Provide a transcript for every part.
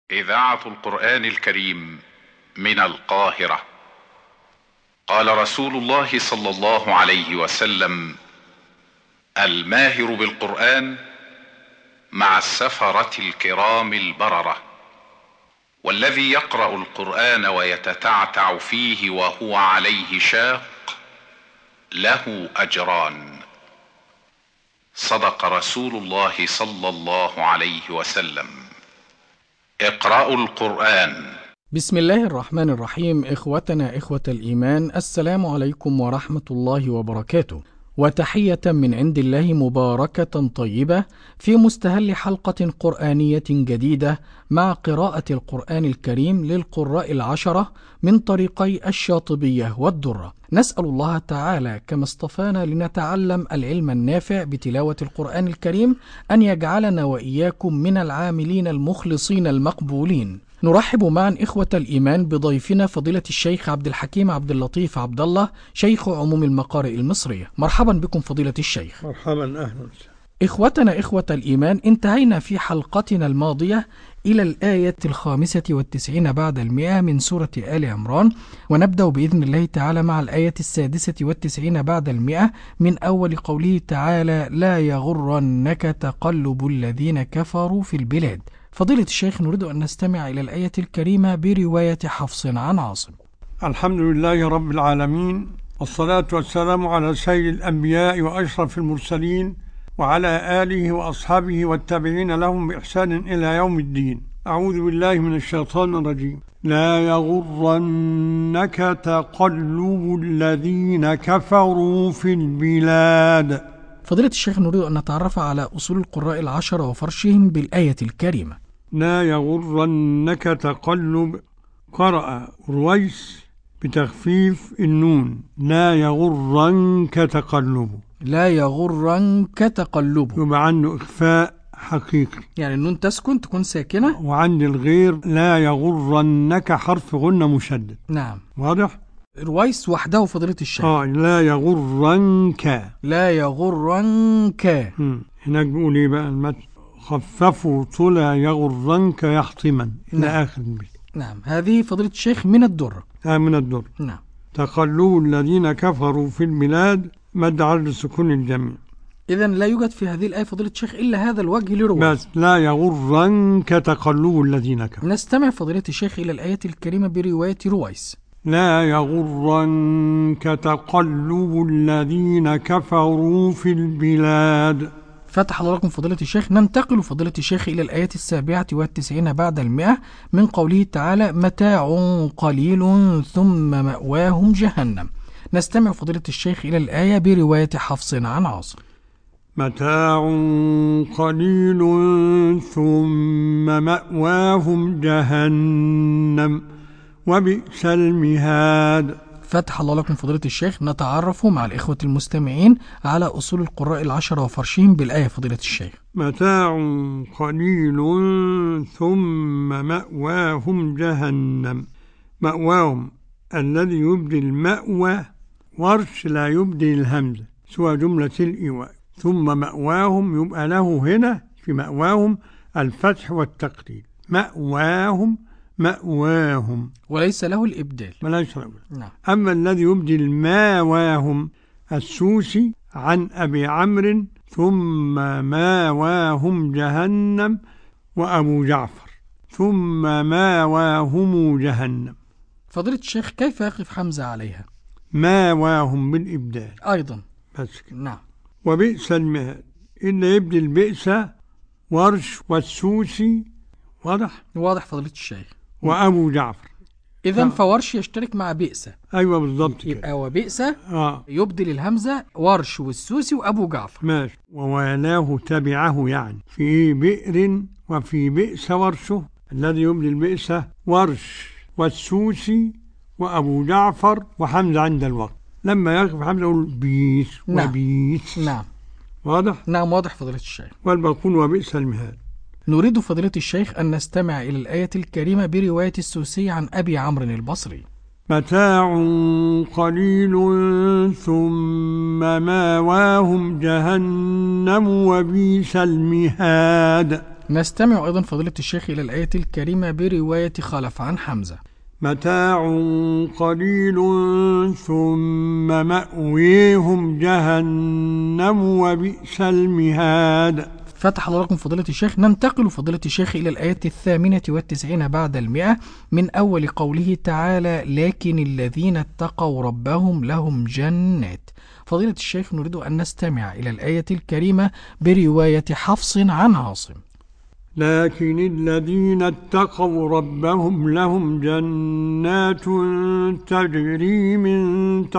إذاعة القرآن الكريم من القاهرة. قال رسول الله صلى الله عليه وسلم: الماهر بالقرآن مع السفرة الكرام البررة، والذي يقرأ القرآن ويتتعتع فيه وهو عليه شاق له أجران. صدق رسول الله صلى الله عليه وسلم. اقرأوا القرآن. بسم الله الرحمن الرحيم. إخوتنا إخوة الإيمان، السلام عليكم ورحمة الله وبركاته، وتحية من عند الله مباركة طيبة في مستهل حلقة قرآنية جديدة مع قراءة القرآن الكريم للقراء العشرة من طريقي الشاطبية والدرة. نسأل الله تعالى كما اصطفانا لنتعلم العلم النافع بتلاوة القرآن الكريم أن يجعلنا وإياكم من العاملين المخلصين المقبولين. نرحب معا إخوة الإيمان بضيفنا فضيلة الشيخ عبد الحكيم عبد اللطيف عبد الله، شيخ عموم المقارئ المصرية. مرحبا بكم فضيلة الشيخ. مرحبا، أهلا. إخوتنا إخوة الإيمان، انتهينا في حلقتنا الماضية إلى الآية 95 بعد 100 من سورة آل عمران، ونبدأ بإذن الله تعالى مع الآية 96 بعد 100 من أول قوله تعالى: لا يغرنك تقلب الذين كفروا في البلاد. فضيلة الشيخ، نريد أن نستمع إلى الآية الكريمة برواية حفص عن عاصم. الحمد لله رب العالمين، والصلاة والسلام على سيد الأنبياء وأشرف المرسلين وعلى آله وأصحابه والتابعين لهم بإحسان إلى يوم الدين. أعوذ بالله من الشيطان الرجيم. لا يغرنك تقلب الذين كفروا في البلاد. فضيلة الشيخ، نريد أن نتعرف على أصول القراء العشرة وفرشهم بالآية الكريمة. لا يغرنك تقلب، قرأ رويس بتخفيف النون. لا يغرنك تقلب، لا يغرنك تقلب، يبقى عنده إخفاء حقيقي، يعني النون تسكن تكون ساكنة. وعند الغير لا يغرنك حرف غنة مشدد. نعم، واضح؟ رويس وحده فضيلة الشيخ. لا يغرنك، لا يغرنك. هناك بيقول ايه بقى المتن؟ خففوا طلا يغرنك يحطما إلى آخر البيت. نعم، هذه فضيلة الشيخ من الدر. من الدر. نعم. تقلب الذين كفروا في البلاد، مد عرض سكون الجميع. إذن لا يوجد في هذه الآية فضيلة الشيخ إلا هذا الوجه لرويس. بس لا يغرنك تقلب الذين كفروا. نستمع فضيلة الشيخ إلى الآية الكريمة برواية رويس. لا يغرنك تقلب الذين كفروا في البلاد. فتح الله لكم فضيلة الشيخ. ننتقل فضيلة الشيخ إلى الآية 97 بعد 100 من قوله تعالى: متاع قليل ثم مأواهم جهنم. نستمع فضيلة الشيخ إلى الآية برواية حفص عن عاصم. متاع قليل ثم مأواهم جهنم وبئس المهاد. فتح الله لكم فضيلة الشيخ. نتعرف مع الإخوة المستمعين على أصول القراء العشرة وفرشهم بالآية فضيلة الشيخ. متاع قليل ثم مأواهم جهنم. مأواهم الذي يبدي المأوى، ورش لا يبدي الهمزة سوى جملة الإيواء. ثم مأواهم يبقى له هنا في مأواهم الفتح والتقليل. مأواهم مأواهم، وليس له الإبدال. ملاش له. نعم. أما الذي يبدي الماواهم السوسي عن أبي عمرو: ثم ماواهم جهنم وأبو جعفر ثم ماواهم جهنم. فضيلة الشيخ، كيف يقف حمزة عليها؟ ماواهم بالإبدال أيضا. بس كده. نعم. وبئس المهاد، إلا يبدي البئس ورش والسوسي. واضح فضيلة الشيخ. وأبو جعفر. إذن فورش يشترك مع بئس. أيوة بالضبط كده. يبقى وبئس يبدل الهمزة ورش والسوسي وأبو جعفر. ماشي. ووالاه تبعه، يعني في بئر وفي بئس ورشه. الذي يبدي البئس ورش والسوسي وأبو جعفر وحمزة عند الوقت. لما يقف حمزة يقول بيس وبيس. نعم. واضح؟ نعم، واضح فضيلة الشيخ. والباقون وبئس المهاد. نريد فضيلة الشيخ أن نستمع إلى الآية الكريمة برواية السوسي عن أبي عمرو البصري. متاع قليل ثم ماواهم جهنم وبئس المهاد. نستمع أيضا فضيلة الشيخ إلى الآية الكريمة برواية خلف عن حمزة. متاع قليل ثم مأويهم جهنم وبئس المهاد. فتح الله لكم فضيلة الشيخ. ننتقل فضيلة الشيخ إلى الآية 98 بعد 100 من أول قوله تعالى: لكن الذين اتقوا ربهم لهم جنات. فضيلة الشيخ نريد أن نستمع إلى الآية الكريمة برواية حفص عن عاصم. لكن الذين اتقوا ربهم لهم جنات تجري من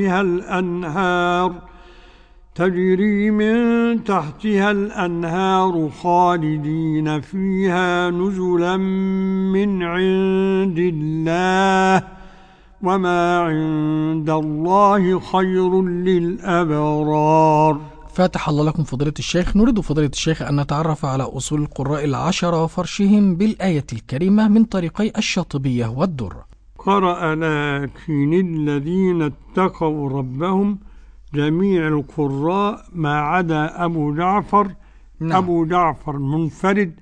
تحتها الأنهار خالدين فيها نزلا من عند الله وما عند الله خير للأبرار. فتح الله لكم فضيلة الشيخ. نريد فضيلة الشيخ أن نتعرف على أصول القراء 10 وفرشهم بالآية الكريمة من طريقي الشاطبية والدر. قرأ لكن الذين اتقوا ربهم جميع القراء ما عدا أبو جعفر. نعم. أبو جعفر منفرد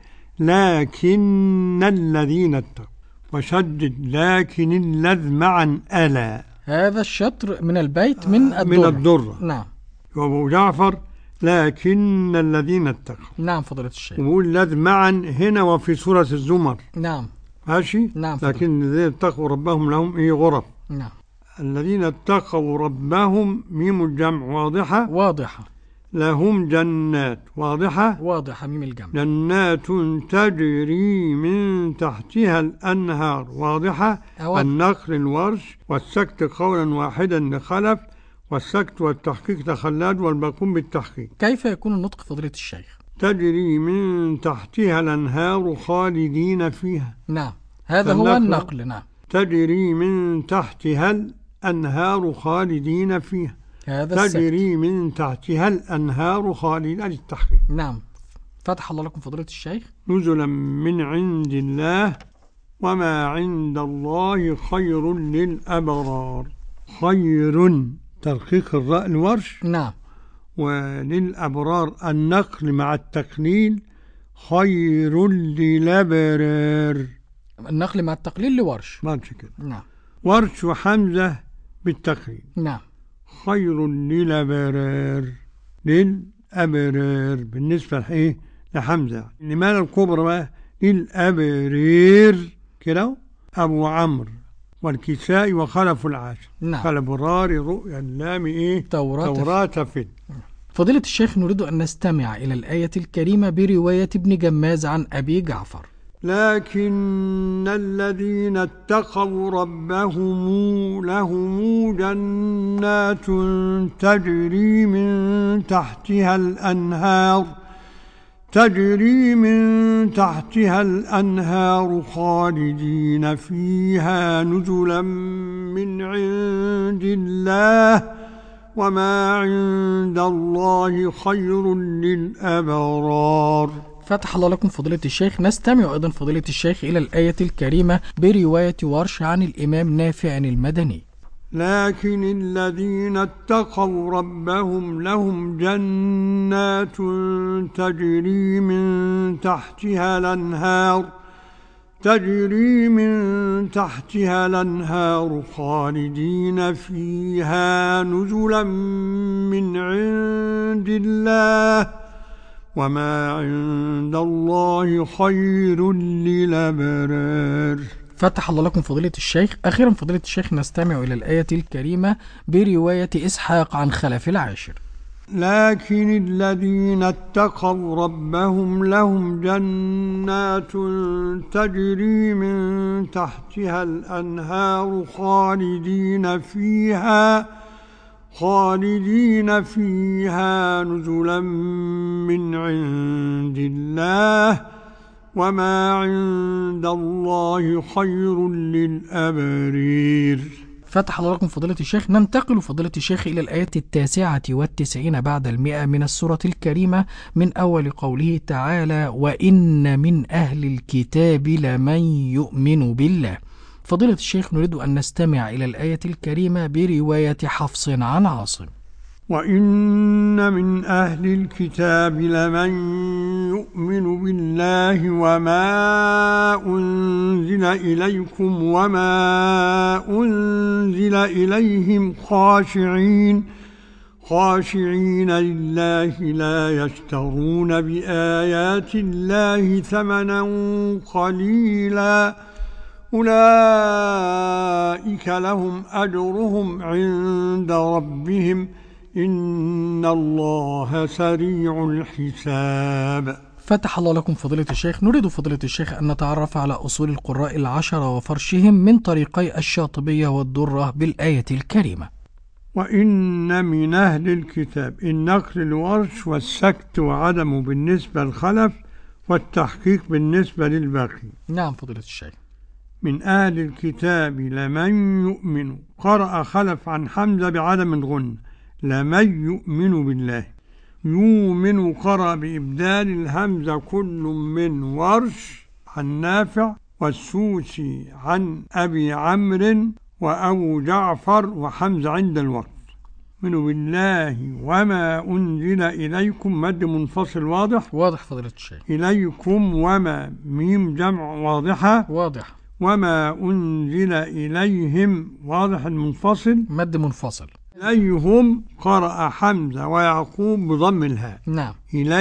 لكن الذين اتقوا، وشدد لكن الذ معا ألا. هذا الشطر من البيت من الدر. نعم. وأبو جعفر لكن الذين اتقوا. نعم فضيلة الشيخ. وقول الذ معا هنا وفي سورة الزمر. نعم. ماشي. نعم. لكن الذين اتقوا ربهم لهم غرف. نعم. الذين اتقوا ربهم ميم الجمع واضحة. لهم جنات واضحة ميم الجمع. جنات تجري من تحتها الأنهار واضحة. النقل الورش والسكت قولا واحدا لخلف، والسكت والتحقيق لخلاد، والباقون بالتحقيق. كيف يكون النطق فضيلة الشيخ؟ تجري من تحتها الأنهار خالدين فيها. نعم هذا هو النقل. نعم. تجري من تحتها الأنهار خالدين فيها. هذا تجري من تحتها الأنهار خالدين للتحقيق. نعم. فتح الله لكم فضيلة الشيخ. نزلا من عند الله وما عند الله خير للأبرار. خير ترقيق الراء الورش. نعم. وللأبرار النقل مع التقليل خير للأبرار. النقل مع التقليل لورش. ماشي كده. نعم. ورش وحمزة بالتقليل. نعم. خير للأبرار بالنسبة لحمزة. لماذا الكبرى بقى للأبرار كده. أبو عمرو والكسائي وخلف العاشر. نعم. فالبرار رؤيا اللام توراة فد. فضيلة الشيخ نريد أن نستمع إلى الآية الكريمة برواية ابن جماز عن أبي جعفر. لكن الذين اتقوا ربهم لهم جنات تجري من تحتها الأنهار خالدين فيها نزلا من عند الله وما عند الله خير للأبرار. فتح الله لكم فضيلة الشيخ. نستمع أيضا فضيلة الشيخ إلى الآية الكريمة برواية ورش عن الإمام نافع المدني. لكن الذين اتقوا ربهم لهم جنات تجري من تحتها الأنهار خالدين فيها نزلا من عند الله وما عند الله خير للأبرار. فتح الله لكم فضيلة الشيخ. أخيرا فضيلة الشيخ نستمع إلى الآية الكريمة برواية إسحاق عن خلف العاشر. لكن الذين اتقوا ربهم لهم جنات تجري من تحتها الأنهار خالدين فيها نزلا من عند الله وما عند الله خير للأبرار. فتح الله لكم فضيلة الشيخ. ننتقل فضيلة الشيخ إلى الآية 99 بعد 100 من السورة الكريمة من أول قوله تعالى: وإن من أهل الكتاب لمن يؤمن بالله. فضيلة الشيخ نريد أن نستمع إلى الآية الكريمة برواية حفص عن عاصم. وإن من أهل الكتاب لمن يؤمن بالله وما أنزل إليكم وما أنزل إليهم خاشعين لله لا يشترون بآيات الله ثمنا قليلا أولئك لهم أجرهم عند ربهم إن الله سريع الحساب. فتح الله لكم فضيلة الشيخ. نريد فضيلة الشيخ أن نتعرف على أصول القراء العشرة وفرشهم من طريقي الشاطبية والدرة بالآية الكريمة. وإن من أهل الكتاب النقل الورش والسكت وعدمه بالنسبة للخلف والتحقيق بالنسبة للباقي. نعم فضيلة الشيخ. من أهل الكتاب لمن يؤمن، قرأ خلف عن حمزة بعدم الغن، لمن يؤمن بالله. يؤمن قرأ بإبدال الهمزة كل من ورش عن نافع والسوسي عن أبي عمرو وأبو جعفر وحمزة عند الوقت. من بالله وما أنزل إليكم مد منفصل واضح فضيلة الشيخ. إليكم وما ميم جمع واضحة واضح. وما أنزل إليهم واضح المنفصل مد منفصل. إليهم قرأ حمزة ويعقوب بضم الهاء. نعم.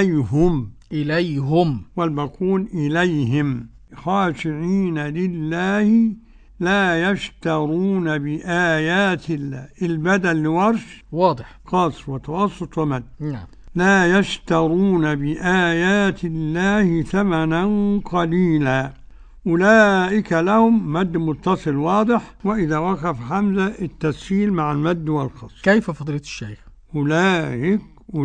إليهم والباقون إليهم. خاشعين لله لا يشترون بآيات الله. البدل لورش واضح قاصر وتوسط ومد. نعم. لا يشترون بآيات الله ثمنا قليلا. أولئك لهم مد متصل واضح، وإذا وقف حمزة التسهيل مع المد والقصر. كيف فضيلة الشيخ؟ أولئك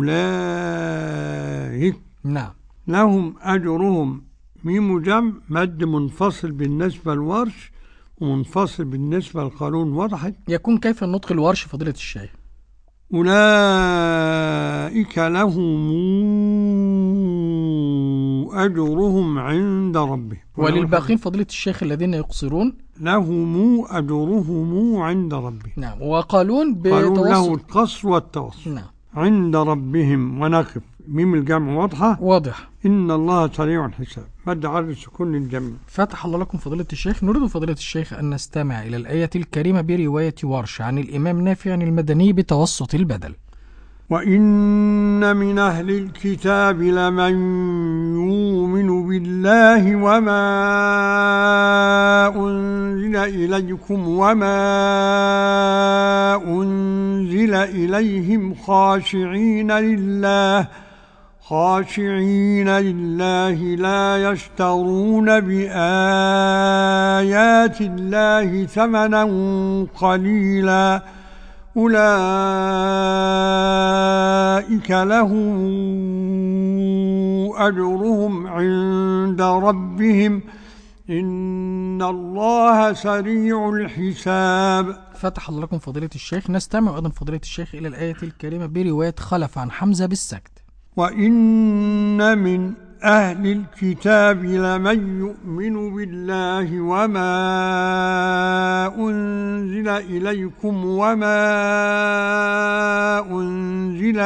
نعم. لهم أجرهم ميم جمع مد منفصل بالنسبة للورش ومنفصل بالنسبة للقانون. وضحت؟ يكون كيف النطق الورش فضيلة الشيخ؟ أولئك لهم أجرهم عند ربهم. وللباقين فضيلة الشيخ الذين يقصرون لهم أجرهم عند ربهم. نعم. وقالون بتوسط له القصر والتوسط. نعم. عند ربهم ونقف ميم الجمع واضح. إن الله سريع الحساب مد عرض السكون للجمع. فتح الله لكم فضيلة الشيخ. نريد فضيلة الشيخ أن نستمع إلى الآية الكريمة برواية ورش عن الإمام نافع المدني بتوسط البدل. وإن من أهل الكتاب لمن يؤمن بالله وما أنزل إليكم وما أنزل إليهم خاشعين لله لا يشترون بآيات الله ثمنا قليلا أولئك لهم أجرهم عند ربهم إن الله سريع الحساب. فتح الله لكم فضيلة الشيخ. نستمع أيضا فضيلة الشيخ إلى الآية الكريمة برواية خلف عن حمزة بالسكت. وإن من أهل الكتاب لمن يؤمن بالله وما أنزل إليكم وما أنزل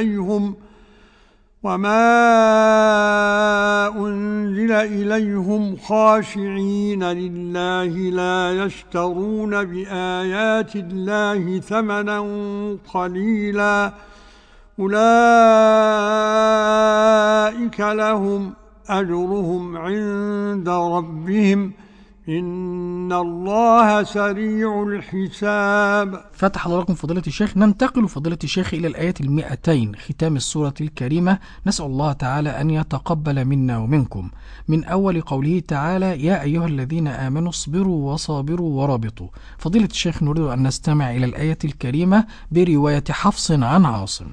إليهم خاشعين لله لا يشترون بآيات الله ثمنا قليلا أولئك لهم أجرهم عند ربهم إن الله سريع الحساب. فتح الله لكم فضيلة الشيخ. ننتقل فضيلة الشيخ إلى الآية 200 ختام السورة الكريمة. نسأل الله تعالى أن يتقبل منا ومنكم. من أول قوله تعالى يا أيها الذين آمنوا اصبروا وصابروا ورابطوا. فضيلة الشيخ نريد أن نستمع إلى الآية الكريمة برواية حفص عن عاصم.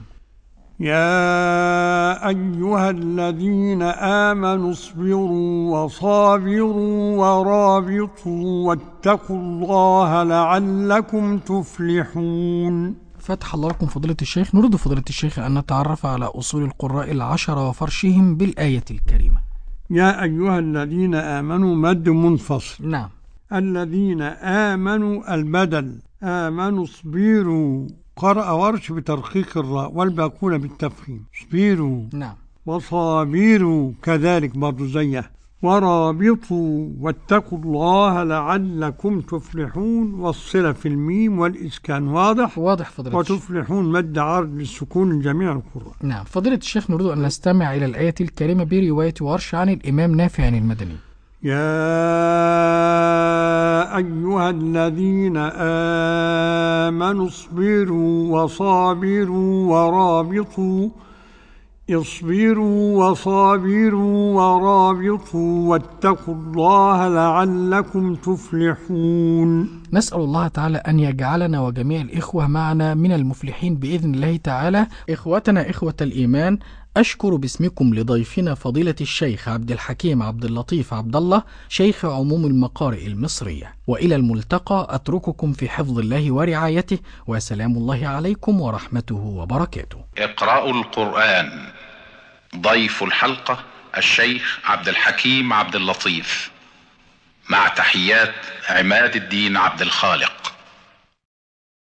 يا أيها الذين آمنوا اصبروا وصابروا ورابطوا واتقوا الله لعلكم تفلحون. فتح الله لكم فضيلة الشيخ. نريد فضيلة الشيخ أن نتعرف على أصول القراء العشرة وفرشهم بالآية الكريمة. يا أيها الذين آمنوا مد منفصل. نعم. الذين آمنوا البدل آمنوا اصبروا قرأ ورش بترقيق الراء والباقون بالتفخيم. اصبروا. نعم. وصابروا كذلك برضو زيه. ورابطوا واتقوا الله لعلكم تفلحون، والصلة في الميم والإسكان. واضح فضيلة وتفلحون مد عرض للسكون جميع القراء. نعم. فضيلة الشيخ نريد أن نستمع إلى الآية الكريمة برواية ورش عن الإمام نافع المدني. يا أيها الذين آمنوا اصبروا وصابروا ورابطوا. اصبروا وصابروا ورابطوا واتقوا الله لعلكم تفلحون. نسأل الله تعالى أن يجعلنا وجميع الإخوة معنا من المفلحين بإذن الله تعالى. إخوتنا إخوة الإيمان، أشكر باسمكم لضيفنا فضيلة الشيخ عبد الحكيم عبد اللطيف عبد الله، شيخ عموم المقارئ المصرية. وإلى الملتقى أترككم في حفظ الله ورعايته، وسلام الله عليكم ورحمته وبركاته. اقرأوا القرآن. ضيف الحلقة الشيخ عبد الحكيم عبد اللطيف، مع تحيات عماد الدين عبد الخالق.